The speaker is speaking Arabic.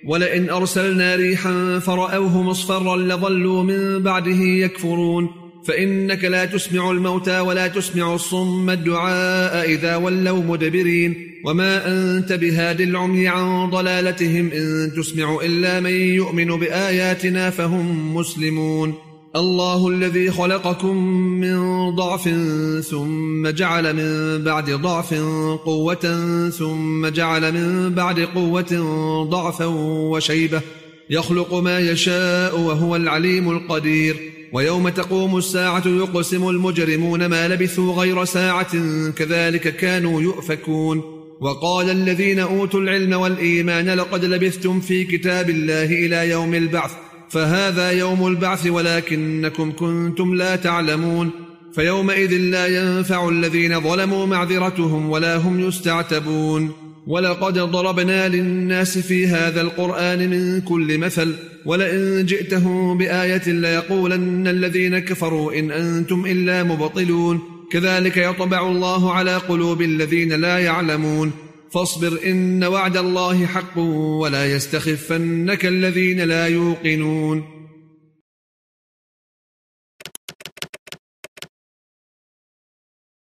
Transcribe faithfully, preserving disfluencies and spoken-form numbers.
ولئن أرسلنا ريحا فرأوه مصفرا لظلوا من بعده يكفرون فإنك لا تسمع الموتى ولا تسمع الصم الدعاء إذا ولوا مدبرين وما أنت بهاد العمي عن ضلالتهم إن تسمع إلا من يؤمن بآياتنا فهم مسلمون الله الذي خلقكم من ضعف ثم جعل من بعد ضعف قوة ثم جعل من بعد قوة ضعفا وشيبة يخلق ما يشاء وهو العليم القدير ويوم تقوم الساعة يقسم المجرمون ما لبثوا غير ساعة كذلك كانوا يؤفكون وقال الذين أوتوا العلم والإيمان لقد لبثتم في كتاب الله إلى يوم البعث فهذا يوم البعث ولكنكم كنتم لا تعلمون فيومئذ لا ينفع الذين ظلموا معذرتهم ولا هم يستعتبون ولقد ضربنا للناس في هذا القرآن من كل مثل ولئن جئتهم بآية ليقولن الذين كفروا إن أنتم إلا مبطلون كذلك يطبع الله على قلوب الذين لا يعلمون فاصبر إن وعد الله حق ولا يستخفنك الذين لا يوقنون